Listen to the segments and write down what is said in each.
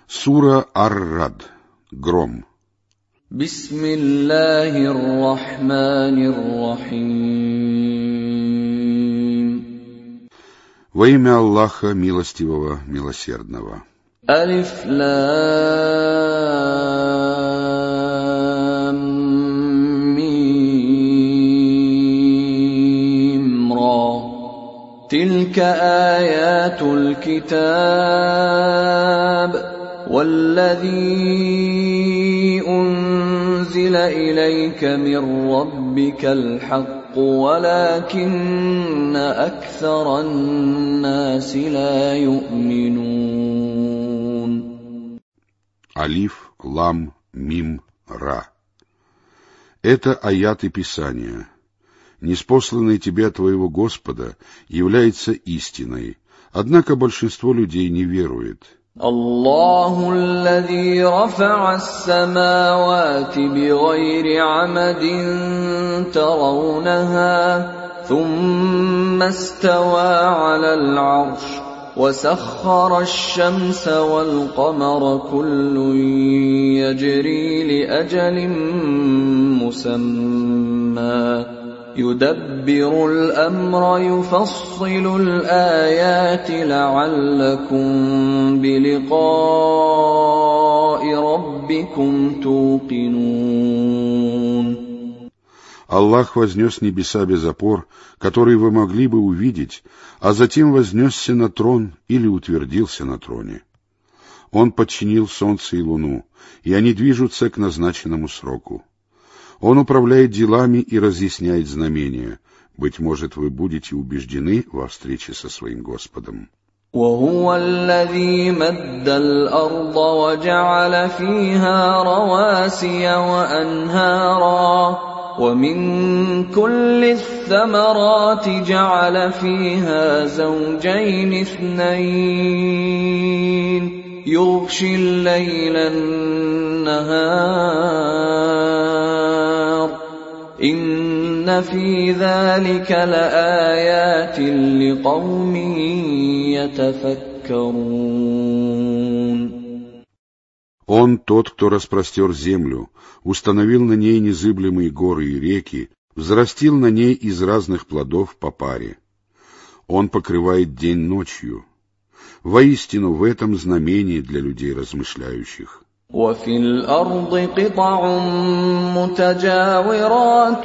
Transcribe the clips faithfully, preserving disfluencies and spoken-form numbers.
Сура Ар-Рад. Гром. Бисмиллахир-рахманир-рахим. Во имя Аллаха, милостивого, милосердного. Алиф лам мим ра. Тилька аятуль китаб. والذي أنزل إليك من ربك الحق ولكن أكثر الناس لا يؤمنون. Алиф, лам, мим, ра. Это аяты Писания. Ниспосланный тебе от твоего Господа является истиной, однако большинство людей не верует. الله الذي رفع السماوات بغير عمد ترونها ثم استوى على العرش وسخر الشمس والقمر كل يجري لأجل مسمى يدبر الأمر يفصل الآيات لعلكم بلقاء ربكم توقنون. Аллах вознес небеса без опор, которые вы могли бы увидеть, а затем вознесся на трон или утвердился на троне. Он подчинил солнце и луну, и они движутся к назначенному сроку. Он управляет делами и разъясняет знамения. Быть может, вы будете убеждены во встрече со своим Господом. وهو الذي مد الأرض وجعل فيها رواسي وأنهارا ومن كل الثمرات جعل فيها زوجين اثنين يغشي الليل النهار إن في ذلك لآيات لقوم يتفكرون. Он тот, кто распростер землю, установил на ней незыблемые горы и реки, взрастил на ней из разных плодов по паре. Он покрывает день ночью. Воистину, в этом знамение для людей размышляющих. وفي الأرض قطع متجاورات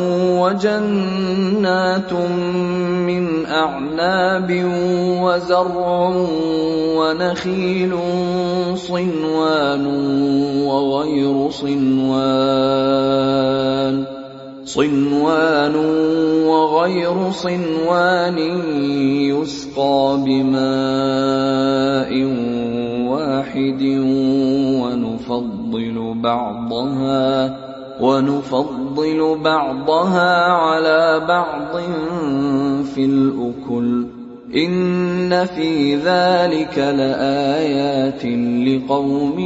وجنات من أعناب وزرع ونخيل صنوان وغير صنوان صنوان وغير صنوان يسقى بماء واحد ونفضل بعضها ونفضل بعضها على بعض في الأكل إن في ذلك لآيات لقوم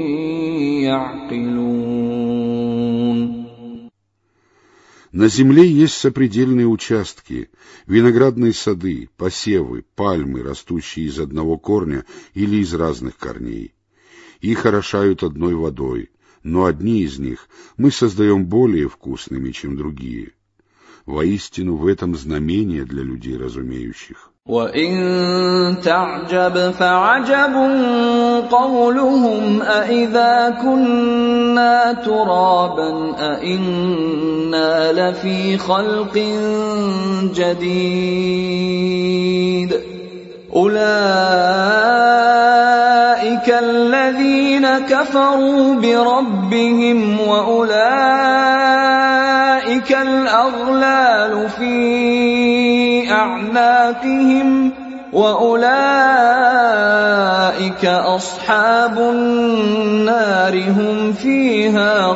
يعقلون. На земле есть сопредельные участки, виноградные сады, посевы, пальмы, растущие из одного корня или из разных корней. Их орошают одной водой, но одни из них мы создаем более вкусными, чем другие. Воистину, в этом знамение для людей разумеющих. وَإِن تَعْجَبْ فَعَجَبٌ قَوْلُهُمْ أَإِذَا كُنَّا تُرَابًا أَإِنَّا لَفِي خَلْقٍ جَدِيدٍ أُولَئِكَ الَّذِينَ كَفَرُوا بِرَبِّهِمْ وَأُولَئِكَ الْأَغْلَالُ فِي أَعْنَاقِهِمْ وَأُولَئِكَ أَصْحَابُ النَّارِ هُمْ فِيهَا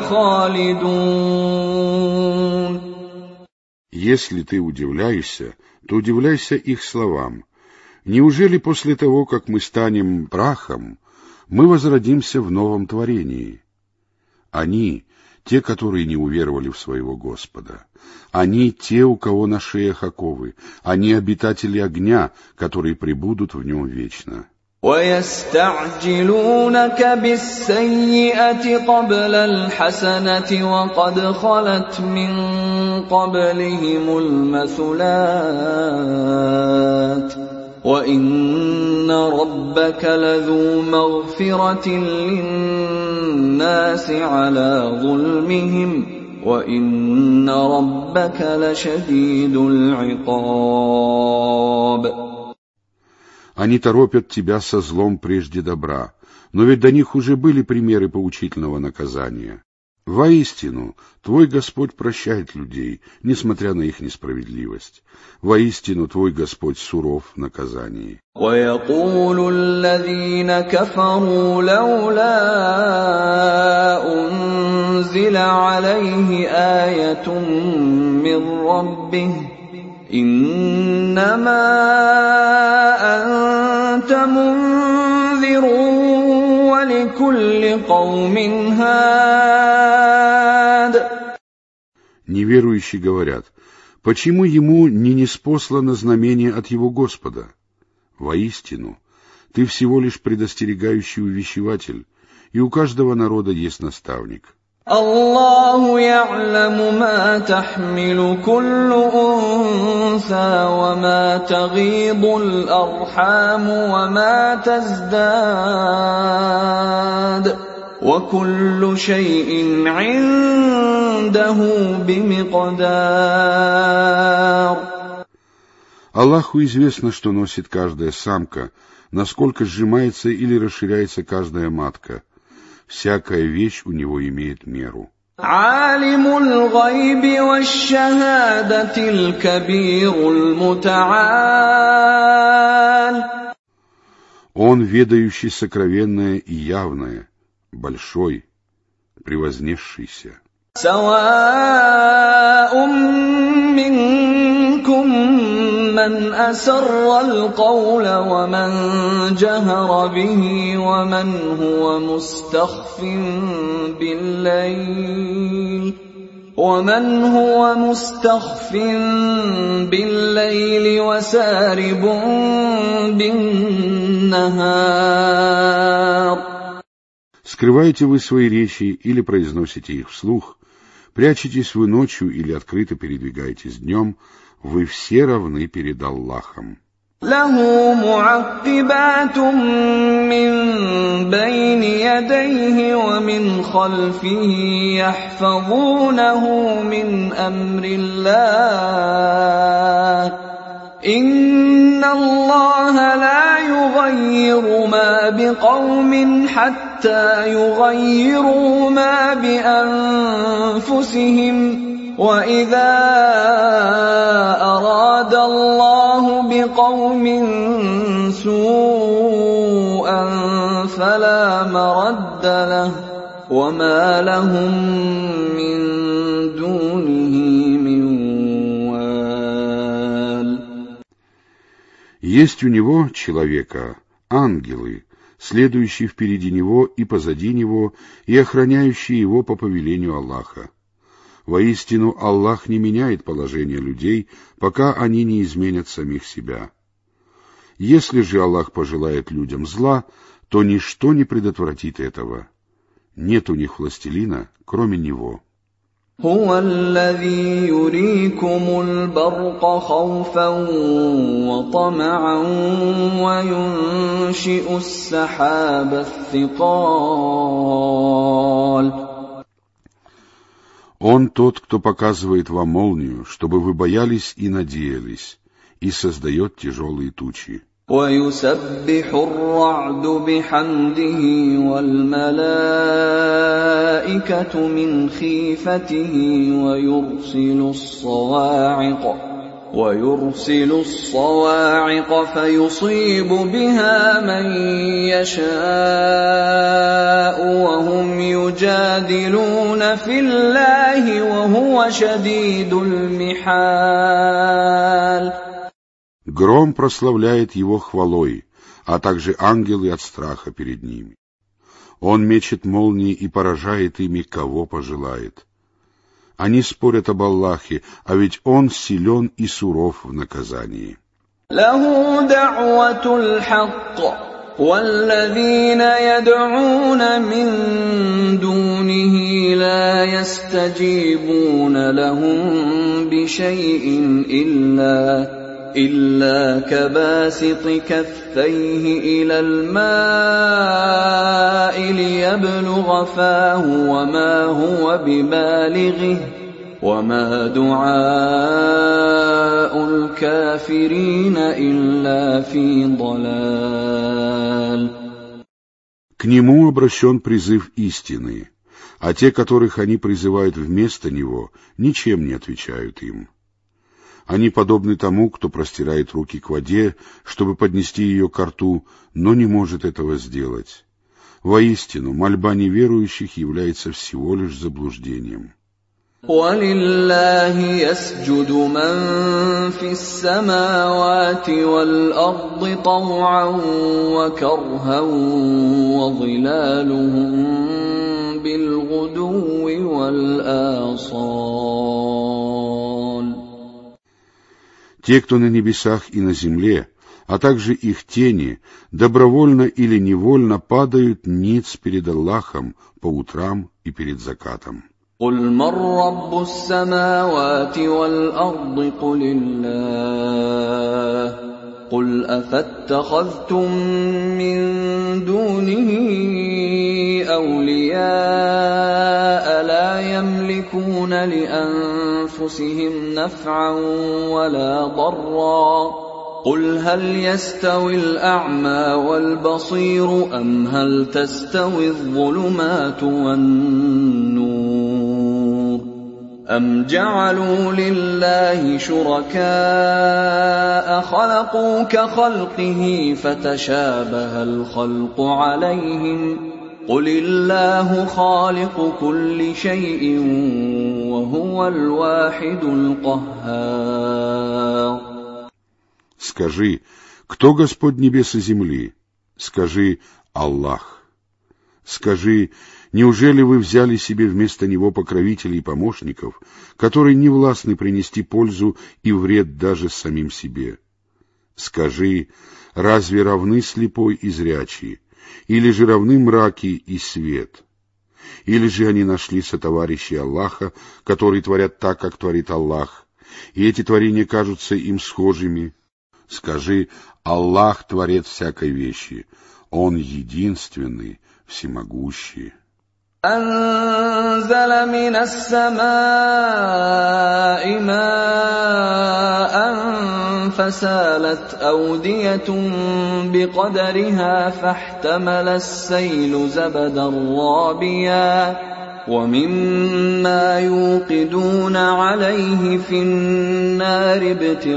خَالِدُونَ. Если ты удивляешься, то удивляйся их словам. Неужели после того, как мы станем прахом, мы возродимся в новом творении? Они, те, которые не уверовали в своего Господа. Они, те, у кого на шеях оковы. Они, обитатели огня, которые пребудут в нем вечно. وَيَسْتَعْجِلُونَكَ بِالسَّيِّئَةِ قَبْلَ الْحَسَنَةِ وَقَدْ خَلَتْ مِن قَبْلِهِمُ الْمَثُلَاتُ وَإِنَّ رَبَّكَ لَذُو مَغْفِرَةٍ لِّلنَّاسِ عَلَىٰ ظُلْمِهِمْ وَإِنَّ رَبَّكَ لَشَدِيدُ الْعِقَابِ. Они торопят тебя со злом прежде добра, но ведь до них уже были примеры поучительного наказания. Воистину, твой Господь прощает людей, несмотря на их несправедливость. Воистину, твой Господь суров в наказании. وَيَقُولُ الَّذِينَ كَفَرُوا لَوْلَا أُنزِلَ عَلَيْهِ آيَةٌ مِّن رَّبِّهِ إِنَّمَا أَنتَ مُنذِرٌ وَلِكُلِّ قَوْمٍ هَادٍ. Неверующие говорят: почему ему не ниспослано знамение от его Господа? Воистину, ты всего лишь предостерегающий увещеватель, и у каждого народа есть наставник. الله يعلم ما تحمل كل أنثى وما تغيض الأرحام وما تزداد وكل شيء عنده بمقدار. Аллаху известно, что носит каждая самка, насколько сжимается или расширяется каждая матка. Всякая вещь у него имеет меру. عالم الغيب والشهادة الكبير المتعال. Он, ведающий сокровенное и явное, большой, превознесшийся. سواء منكم من أسر القول ومن جهر به ومن هو مستخف بالليل ومن هو مستخف بالليل وسارب بالنهار. Скрываете вы свои речи или произносите их вслух, прячетесь вы ночью или открыто передвигаетесь днем, вы все равны перед Аллахом. له معقبات من بين يديه ومن خلفه يحفظونه من أمر الله إن الله لا يغير ما بقوم حتى يغيروا ما بأنفسهم وَإِذَا أَرَادَ اللَّهُ بِقَوْمٍ سُوءًا فَلَا مَرَدَّ لَهُ وَمَا لَهُم مِّن دُونِهِ مِن وَالٍ. Есть у него, человека, ангелы, следующие впереди него и позади него, и охраняющие его по повелению Аллаха. Воистину, Аллах не меняет положение людей, пока они не изменят самих себя. Если же Аллах пожелает людям зла, то ничто не предотвратит этого. Нет у них властелина, кроме Него. هو الذي يريكم البرق خوفا وطمعا وينشئ السحاب الثقال. Он тот, кто показывает вам молнию, чтобы вы боялись и надеялись, и создает тяжелые тучи. وَيُسَبِّحُ الرَّعْدُ بِحَمْدِهِ وَالْمَلَائِكَةُ مِنْ خِيفَتِهِ وَيُرْسِلُ الصَّوَاعِقَ وَيُرْسِلُ الصَّوَاعِقَ فَيُصِيبُ بِهَا مَن يَشَاءُ وَهُمْ يُجَادِلُونَ فِي اللَّهِ وَهُوَ شَدِيدُ الْمِحَالِ. Гром прославляет его хвалой, а также ангелы от страха перед ними. Он мечет молнии и поражает ими, кого пожелает. Они спорят об Аллахе, а ведь Он силен и суров в наказании. له دعوة الحق والذين يدعون من دونه لا يستجيبون لهم بشيء إلا إلا كباسط كفيه إلى الماء ليبلغ فاه وما هو ببالغه وما دعاء الكافرين إلا في ضلال. К нему обращен призыв истины, а те, которых они призывают вместо него, ничем не отвечают им. Они подобны тому, кто простирает руки к воде, чтобы поднести ее ко рту, но не может этого сделать. Воистину, мольба неверующих является всего лишь заблуждением. وَلِلَّهِ يَسْجُدُ مَن فِي السَّمَاوَاتِ وَالْأَرْضِ طَوْعًا وَكَرْهًا وَظِلَالُهُم بِالْغُدُوِّ وَالْآصَالِ. Те, кто на небесах и на земле, а также их тени, добровольно или невольно падают ниц перед Аллахом по утрам и перед закатом. قُلْ مَن رَّبُّ السَّمَاوَاتِ وَالْأَرْضِ قُلِ اللَّهُ قُلْ أَفَاتَّخَذْتُم مِّن دُونِهِ أَوْلِيَاءَ لَا يَمْلِكُونَ لِأَنفُسِهِمْ نَفْعًا وَلَا ضَرًّا قُلْ هَلْ يَسْتَوِي الْأَعْمَى وَالْبَصِيرُ أَمْ هَلْ تَسْتَوِي الظُّلُمَاتُ وَالنُّورُ أَمْ جَعَلُوا لِلَّهِ شُرَكَاءَ خَلَقُوا كَخَلْقِهِ فَتَشَابَهَ الْخَلْقُ عَلَيْهِمْ قُلِ اللَّهُ خَالِقُ كُلِّ شَيْءٍ وَهُوَ الْوَاحِدُ الْقَهَّارُ. Скажи, кто Господь небес и земли? Скажи, Аллах. Скажи, неужели вы взяли себе вместо Него покровителей и помощников, которые не властны принести пользу и вред даже самим себе? Скажи, разве равны слепой и зрячий, или же равны мраки и свет? Или же они нашли сотоварищей Аллаха, которые творят так, как творит Аллах, и эти творения кажутся им схожими? Скажи, Аллах — творец всякой вещи, Он единственный, всемогущий. أنزل من السماء ماء فسالت أودية بقدرها فاحتمل السيل زبدا رابيا ومما يوقدون عليه في النار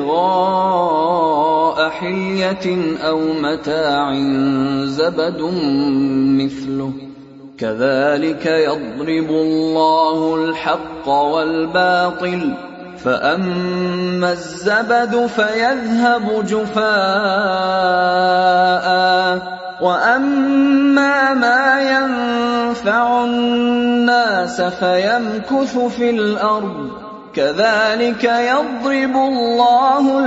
ابتغاء حلية أو متاع زبد مثله كذلك يضرب الله الحق والباطل فأما الزبد فيذهب جفاء وأما ما ينفع الناس فيمكث في الأرض كذلك يضرب الله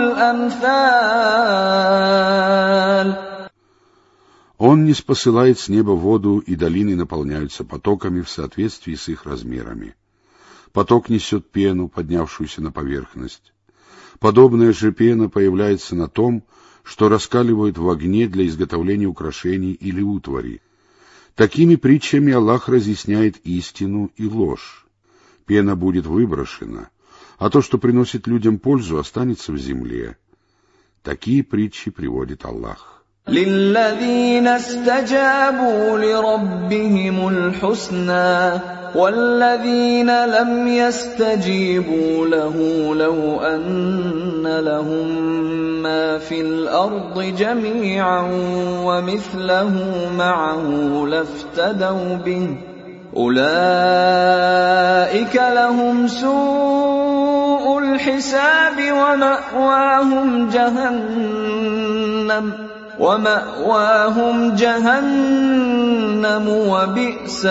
الأمثال. Он не спосылает с неба воду, и долины наполняются потоками в соответствии с их размерами. Поток несет пену, поднявшуюся на поверхность. Подобная же пена появляется на том, что раскаливают в огне для изготовления украшений или утвари. Такими притчами Аллах разъясняет истину и ложь. Пена будет выброшена, а то, что приносит людям пользу, останется в земле. Такие притчи приводит Аллах. للذين استجابوا لربهم الحسنى والذين لم يستجيبوا له لو أن لهم ما في الأرض جميعا ومثله معه لافتدوا به أولئك لهم سوء الحساب ومأواهم جهنم وَمَأْوَاهُمْ جَهَنَّمُ وَبِئْسَ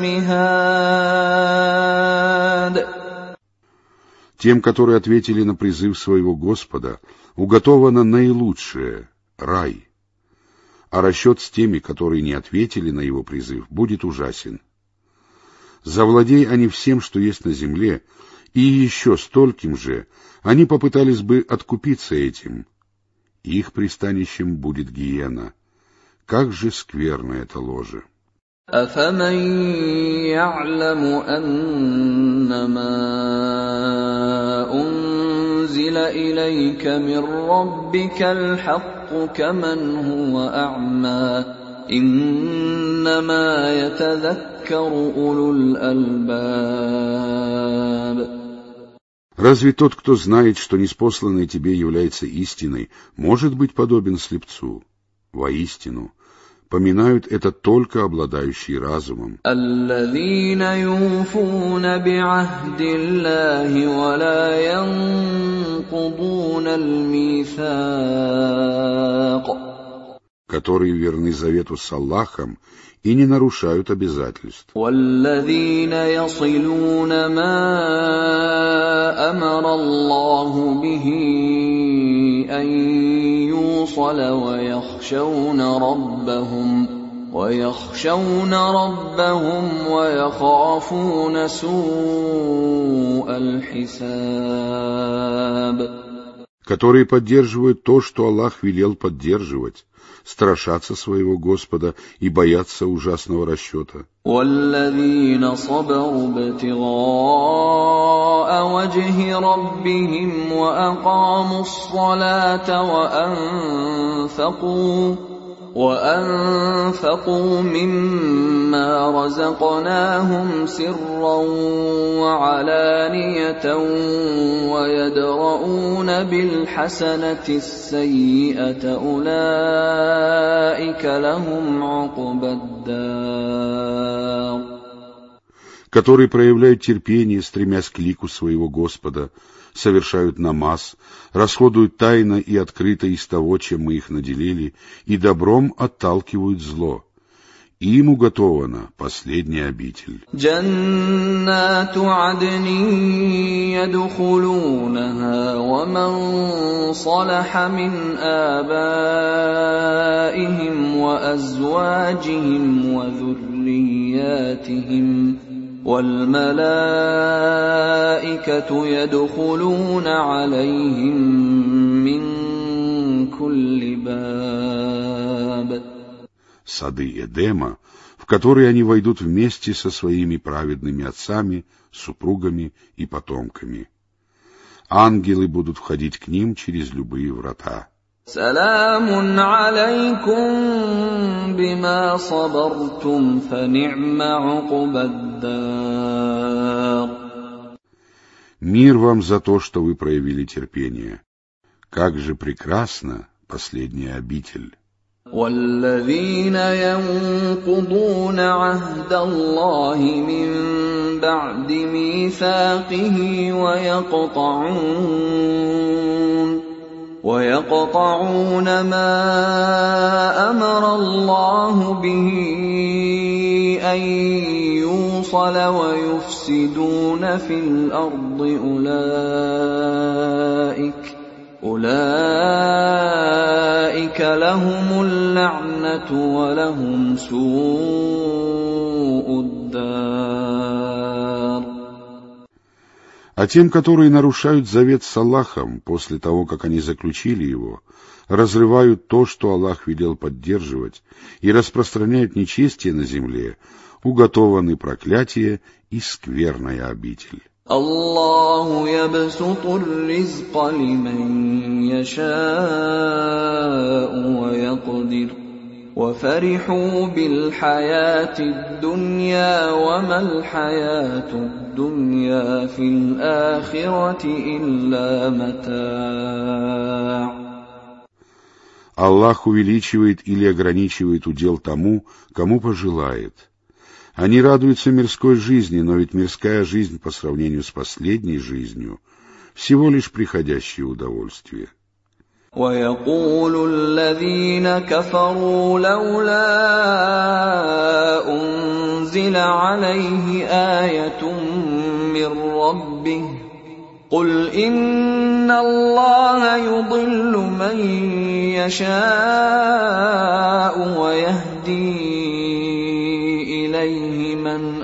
الْمِهَادُ. Тем, которые ответили на призыв своего Господа, уготовано наилучшее — рай. а расчет с теми, которые не ответили на его призыв, будет ужасен. Завладей они всем, что есть на земле, и еще стольким же, они попытались бы откупиться этим. Их пристанищем будет гиена. Как же скверно это ложе! أَفَمَن يَعْلَمُ أَنَّمَا أُنزِلَ إِلَيْكَ مِن رَّبِّكَ الْحَقُّ كَمَنْ هُوَ أَعْمَىٰ إِنَّمَا يَتَذَكَّرُ أُولُو الْأَلْبَابِ. Разве тот, кто знает, что ниспосланное тебе является истиной, может быть подобен слепцу? Воистину, поминают это только обладающие разумом. الَّذِينَ يُوفُونَ بِعَهْدِ اللَّهِ وَلَا يَنقُضُونَ الْمِيثَاقَ, которые верны завету с Аллахом и не нарушают обязательств. وَالَّذِينَ يَصِلُونَ مَا أَمَرَ اللَّهُ بِهِ أَن يُوصَلَ وَيَخْشَوْنَ رَبَّهُمْ وَيَخْشَوْنَ رَبَّهُمْ وَيَخَافُونَ سُوءَ الْحِسَابِ, которые поддерживают то, что Аллах велел поддерживать, страшатся своего Господа и боятся ужасного расчета. وَالَّذِينَ صَبَرُوا ابْتِغَاءَ وَجْهِ رَبِّهِمْ وَأَقَامُوا الصَّلَاةَ وَأَنفَقُوا وَأَنفَقُوا مِمَّا رَزَقْنَاهُمْ سِرًّا وَعَلَانِيَةً وَيَدْرَءُونَ بِالْحَسَنَةِ السَّيِّئَةَ أُولَٰئِكَ لَهُمْ عُقْبَى الدَّارِ, которые проявляют терпение, стремясь к лику своего Господа, совершают намаз, расходуют тайно и открыто из того, чем мы их наделили, и добром отталкивают зло. Им уготована последняя обитель. جَنَّاتُ عَدْنٍ يَدْخُلُونَهَا وَمَن صَلَحَ مِنْ آبَائِهِمْ وَأَزْوَاجِهِمْ وَذُرِّيَّاتِهِمْ وَالْمَلَائِكَةُ يَدْخُلُونَ عَلَيْهِمْ مِنْ كُلِّ بَابٍ. Сады Эдема, в которые они войдут вместе со своими праведными отцами, супругами и потомками. Ангелы будут входить к ним через любые врата. سَلَامٌ عَلَيْكُمْ بِمَا صَبَرْتُمْ فَنِعْمَ عُقْبَى الدَّارِ. Мир вам за то, что вы проявили терпение. Как же прекрасна последняя обитель. وَالَّذِينَ يَنقُضُونَ عَهْدَ اللَّهِ مِن بَعْدِ مِيثَاقِهِ وَيَقْطَعُونَ وَيَقْطَعُونَ مَا أَمَرَ اللَّهُ بِهِ أَن يُوصَلَ وَيُفْسِدُونَ فِي الْأَرْضِ أُولَٰئِكَ أُولَٰئِكَ لَهُمُ اللَّعْنَةُ وَلَهُمْ سُوءُ الدَّارِ. А тем, которые нарушают завет с Аллахом после того, как они заключили его, разрывают то, что Аллах велел поддерживать, и распространяют нечестие на земле, уготованы проклятие и скверная обитель. الله يبسط الرزق لمن يشاء ويقدر وفرحوا بالحياة الدنيا وما الحياة الدنيا في الآخرة إلا متاع. Аллах увеличивает или ограничивает удел тому, кому пожелает. Они радуются мирской жизни, но ведь мирская жизнь по сравнению с последней жизнью всего лишь приходящее удовольствие. وَيَقُولُ الَّذِينَ كَفَرُوا لَوْلَا أُنزِلَ عَلَيْهِ آيَةٌ مِّن رَّبِّهِ قُلْ إِنَّ إِنَّ اللَّهَ يُضِلُّ مَن يَشَاءُ وَيَهْدِي إِلَيْهِ مَنْ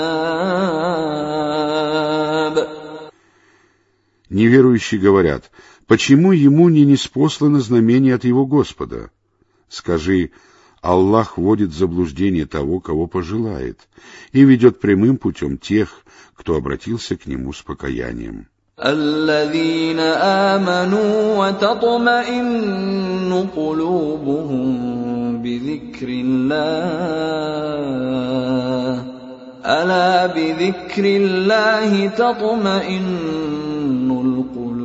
أَنَابَ. Неверующие говорят: почему ему не ниспослано знамение от его Господа? Скажи: Аллах вводит в заблуждение того, кого пожелает, и ведет прямым путем тех, кто обратился к нему с покаянием. الَّذِينَ آمَنُوا وَتَطْمَئِنُّ قُلُوبُهُم بِذِكْرِ اللَّهِ أَلَا بِذِكْرِ اللَّهِ تَطْمَئِنُّ الْقُلُوبُ.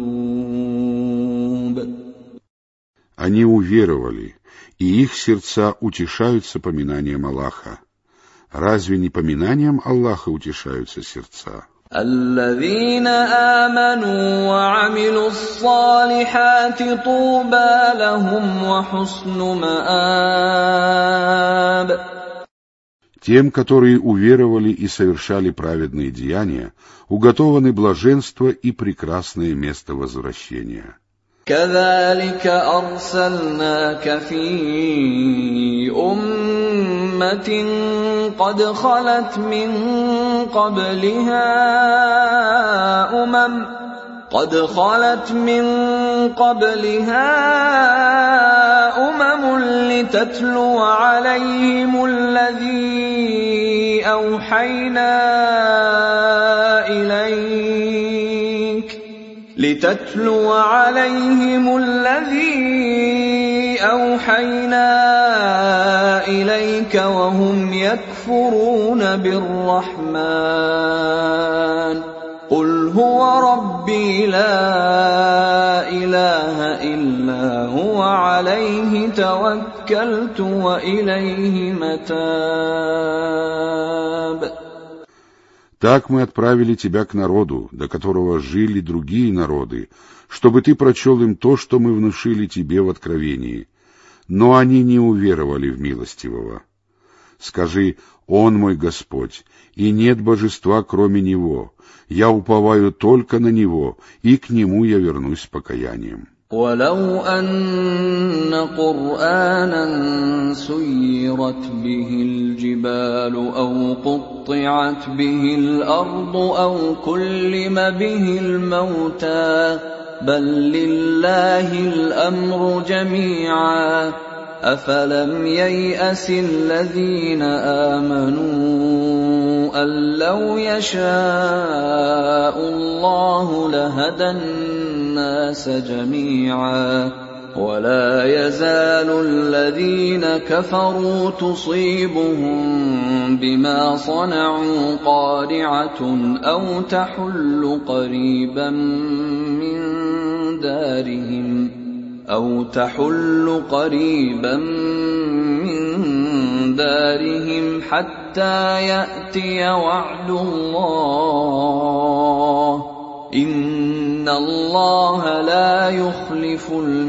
Они уверовали, и их сердца утешаются поминанием Аллаха. Разве не поминанием Аллаха утешаются сердца? الَّذِينَ آمَنُوا وَعَمِلُوا الصَّالِحَاتِ طُوبَى لَهُمْ وَحُسْنُ مَآبٍ. Тем, которые уверовали и совершали праведные деяния, уготованы блаженство и прекрасное место возвращения. كَذَلِكَ أَرْسَلْنَاكَ فِي أُمَّةٍ قَدْ خَلَتْ مِن قَبْلِهَا أُمَمٌ قَدْ خَلَتْ مِن قَبْلِهَا أُمَمٌ لِتَتْلُوَ عَلَيْهِمُ الَّذِي أَوْحَيْنَا إِلَيْكَ لِتَتْلُوَ عَلَيْهِمُ الَّذِي أَوْحَيْنَا إِلَيْكَ وَهُمْ يَكْفُرُونَ بِالرَّحْمَنِ قُلْ هُوَ رَبِّي لَا إِلَٰهَ إِلَّا هُوَ عَلَيْهِ تَوَكَّلْتُ وَإِلَيْهِ مَتَابِ. Так мы отправили тебя к народу, до которого жили другие народы, чтобы ты прочел им то, что мы внушили тебе в откровении. Но они не уверовали в милостивого. Скажи: Он мой Господь, и нет божества кроме Него. Я уповаю только на Него, и к Нему я вернусь с покаянием. وَلَوْ أَنَّ قُرْآنًا سُيِّرَتْ بِهِ الْجِبَالُ أَوْ قُطِّعَتْ بِهِ الْأَرْضُ أَوْ كُلِّمَ بِهِ الْمَوْتَىٰ بَل لِّلَّهِ الْأَمْرُ جَمِيعًا أَفَلَمْ يَيْأَسِ الَّذِينَ آمَنُوا أَن لَّوْ يَشَاءُ اللَّهُ لَهَدَى النَّاسَ جَمِيعًا وَلَا يَزَالُ الَّذِينَ كَفَرُوا تُصِيبُهُم بِمَا صَنَعُوا قَارِعَةٌ أَوْ تَحُلُّ قَرِيبًا مِّن دَارِهِمْ أَوْ تَحُلُّ قَرِيبًا مِّن دَارِهِمْ حَتَّىٰ يَأْتِيَ وَعْدُ اللَّهِ إِنَّ اللَّهَ لَا يُخْلِفُ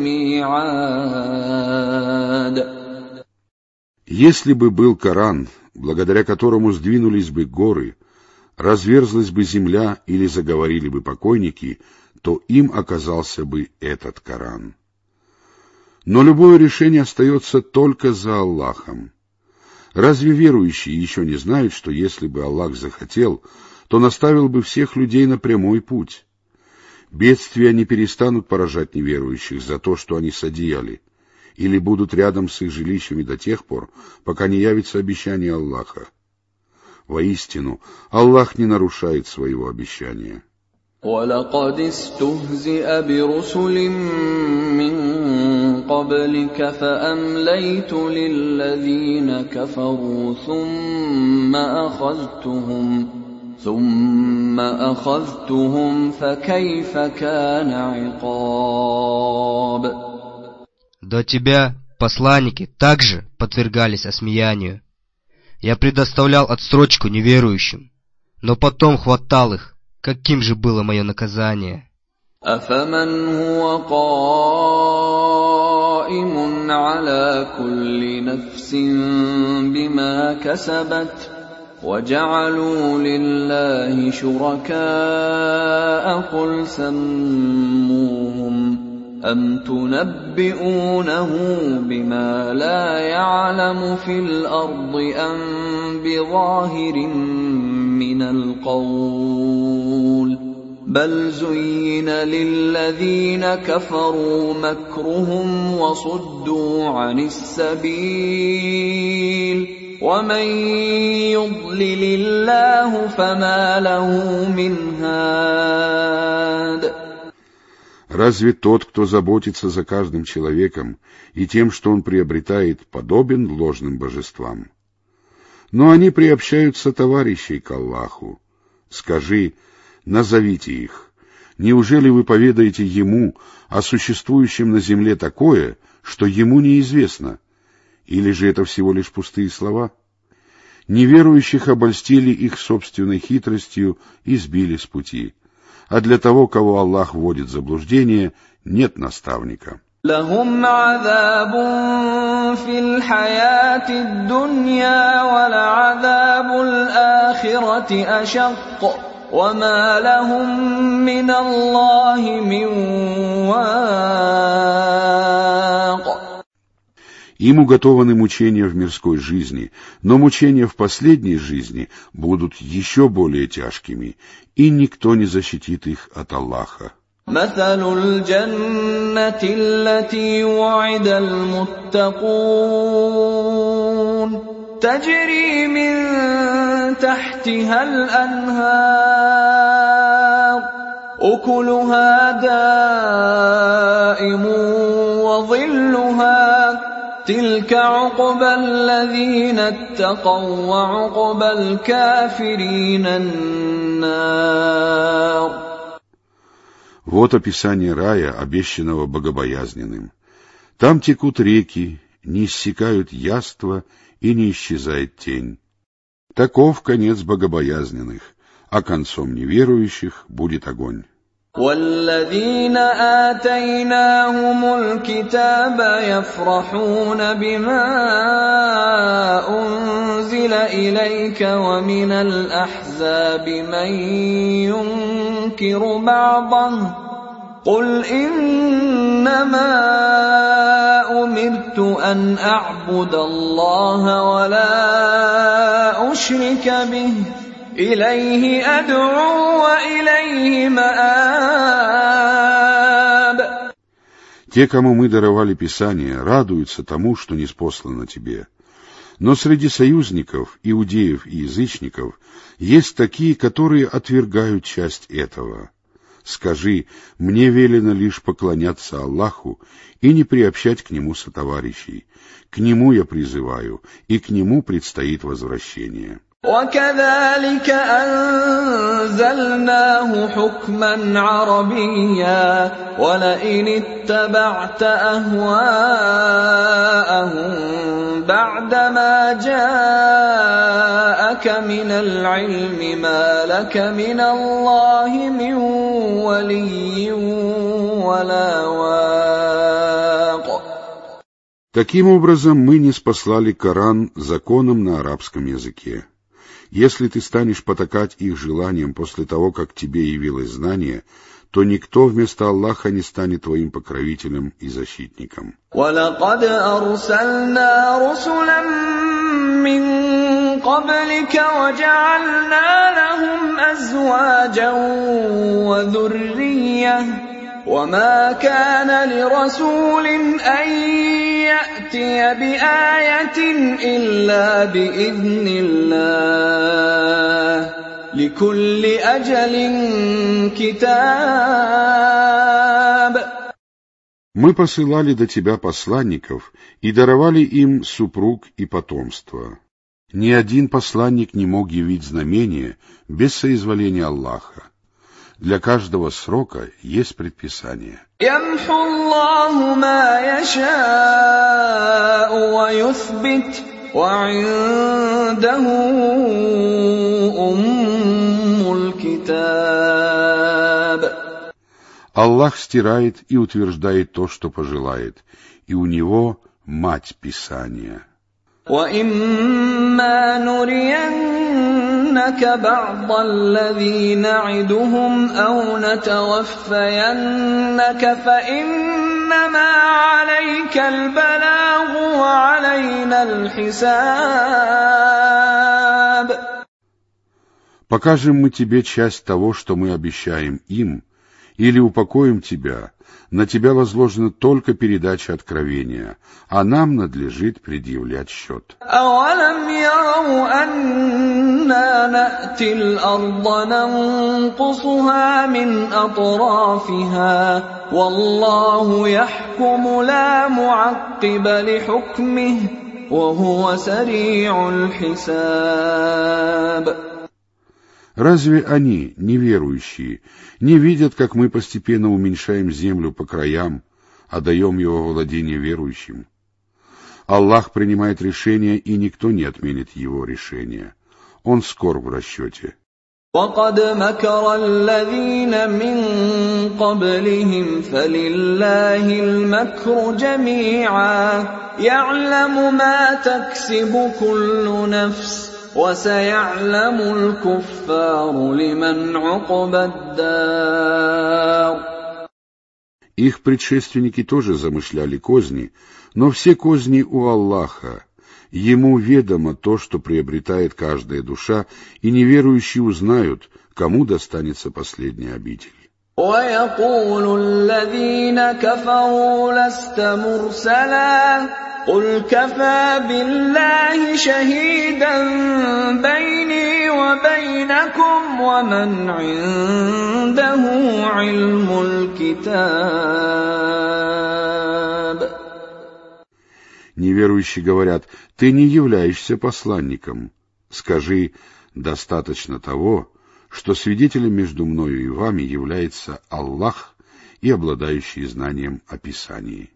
الْمِيعَادَ. Если бы был Коран, благодаря которому сдвинулись бы горы, разверзлась бы земля или заговорили бы покойники, то им оказался бы этот Коран. Но любое решение остается только за Аллахом. Разве верующие еще не знают, что если бы Аллах захотел, то наставил бы всех людей на прямой путь? Бедствия не перестанут поражать неверующих за то, что они содеяли, или будут рядом с их жилищами до тех пор, пока не явится обещание Аллаха. Воистину, Аллах не нарушает своего обещания. وَلَقَدِ اسْتُهْزِئَ بِرُسُلٍ مِّن قَبْلِكَ فَأَمْلَيْتُ لِلَّذِينَ كَفَرُوا ثُمَّ أَخَذْتُهُمْ ثُمَّ أَخَذْتُهُمْ فَكَيْفَ كَانَ عِقَابِ. До тебя посланники также подвергались осмеянию. Я предоставлял отсрочку неверующим, но потом хватал их. Каким же было мое наказание? أَفَمَنْ هُوَ قَائِمٌ عَلَى كُلِّ نَفْسٍ بِمَا كَسَبَتْ وَجَعَلُوا لِلَّهِ شُرَكَاءَ قُلْ سَمُّوهُمْ أَمْ تُنَبِّئُونَهُ بِمَا لَا يَعْلَمُ فِي الْأَرْضِ أَمْ بِظَاهِرٍ مِّنَ الْقَوْلِ بَلْ زُيِّنَ لِلَّذِينَ كَفَرُوا مَكْرُهُمْ وَصُدُّوا عَنِ السَّبِيلِ وَمَن يُضْلِلِ اللَّهُ فَمَا لَهُ مِنْ هَادٍ. Разве тот, кто заботится за каждым человеком и тем, что он приобретает, подобен ложным божествам? Но они приобщаются товарищей к Аллаху. Скажи, назовите их. Неужели вы поведаете ему о существующем на земле такое, что ему неизвестно? Или же это всего лишь пустые слова? Неверующих обольстили их собственной хитростью и сбили с пути. А для того, кого Аллах вводит в заблуждение, нет наставника. لهم عذاب في الحياة الدنيا ولعذاب الآخرة أشق وما لهم من الله من واق. Им уготованы мучения в мирской жизни, но мучения в последней жизни будут еще более тяжкими, и никто не защитит их от Аллаха. مثل الجنة التي وعد المتقون تجري من تحتها الأنهار أكلها دائم وظلها تلك عقبى الذين اتقوا وعقبى الكافرين النار. Вот описание рая, обещанного богобоязненным. Там текут реки, не иссякают яства и не исчезает тень. Таков конец богобоязненных, а концом неверующих будет огонь. وَالَّذِينَ آتَيْنَاهُمُ الْكِتَابَ يَفْرَحُونَ بِمَا أُنزِلَ إِلَيْكَ وَمِنَ الْأَحْزَابِ مَن يُنكِرُ بَعْضَهُ قُلْ إِنَّمَا أُمِرْتُ أَنْ أَعْبُدَ اللَّهَ وَلَا أُشْرِكَ بِهِ إِلَيْهِ أَدْعُو وَإِلَيْهِ مَآبِ. Те, кому мы даровали Писание, радуются тому, что ниспослано тебе. Но среди союзников, иудеев и язычников, есть такие, которые отвергают часть этого. Скажи, мне велено лишь поклоняться Аллаху и не приобщать к Нему сотоварищей. К Нему я призываю, и к Нему предстоит возвращение. وَكَذَلِكَ أَنزَلْنَاهُ حُكْمًا عَرَبِيًّا وَلَئِنِ اتَّبَعْتَ أَهْوَاءَهُم بَعْدَمَا جَاءَكَ مِنَ الْعِلْمِ مَا لَكَ مِنَ اللَّهِ مِن وَلِيٍّ وَلَا وَاقٍ. Таким образом, мы ниспослали Коран законом на арабском языке. Если ты станешь потакать их желаниям после того, как тебе явилось знание, то никто вместо Аллаха не станет твоим покровителем и защитником. وَلَقَدْ أَرْسَلْنَا رُسُلًا مِّن قَبْلِكَ وَجَعَلْنَا لَهُمْ أَزْوَاجًا وَذُرِّيَّةً وَمَا كَانَ لِرَسُولٍ أَن يَأْتِيَ بِآيَةٍ إِلَّا بِإِذْنِ اللَّهِ لِكُلِّ أَجَلٍ كِتَابٌ. Мы посылали до тебя посланников и даровали им супруг и потомство. Ни один посланник не мог явить знамение без соизволения Аллаха. Для каждого срока есть предписание. يَمْحُ اللَّهُ مَا يَشَاءُ وَيُثْبِتُ وَعِندَهُ أُمُّ الْكِتَابِ. Аллах стирает и утверждает то, что пожелает, и у него мать Писания. وَإِمَّا نُرِيَنَّكَ بَعْضَ الَّذِي نَعِدُهُمْ أَوْ نَتَوَفَّيَنَّكَ فَإِنَّمَا عَلَيْكَ الْبَلَاغُ وَعَلَيْنَا الْحِسَابُ. Покажем мы тебе часть того, что мы обещаем им, или упокоим тебя, на тебя возложена только передача откровения, а нам надлежит предъявлять счет. أَوَلَمْ يَرَوْا أَنَّا نَأْتِي الْأَرْضَ نَنقُصُهَا مِنْ أَطْرَافِهَا وَاللَّهُ يَحْكُمُ لَا مُعَقِّبَ لِحُكْمِهِ وَهُوَ سَرِيعُ الْحِسَابِ. Разве они, неверующие, не видят, как мы постепенно уменьшаем землю по краям, а даем его владение верующим? Аллах принимает решение, и никто не отменит его решения. Он скор в расчете. وَقَدْ مَكَرَ الَّذِينَ مِن قَبْلِهِمْ فَلِلَّهِ الْمَكْرُ جَمِيعًا يَعْلَمُ مَا تَكْسِبُ كُلُّ نَفْسٍ وَسَيَعْلَمُ الْكُفَّارُ لِمَنْ عُقْبَى الدَّارِ. Их предшественники тоже замышляли козни, но все козни у Аллаха. Ему ведомо то, что приобретает каждая душа, и неверующие узнают, кому достанется последняя обитель. وَيَقُولُ الَّذِينَ كَفَرُوا لَسْتَ مُرْسَلًا قُلْ كَفَى بِاللَّهِ شَهِيدًا بَيْنِي وَبَيْنَكُمْ وَمَنْ عِندَهُ عِلْمُ الْكِتَابِ. Неверующие говорят: «Ты не являешься посланником». Скажи: «Достаточно того, что свидетелем между мною и вами является Аллах и обладающий знанием о Писании».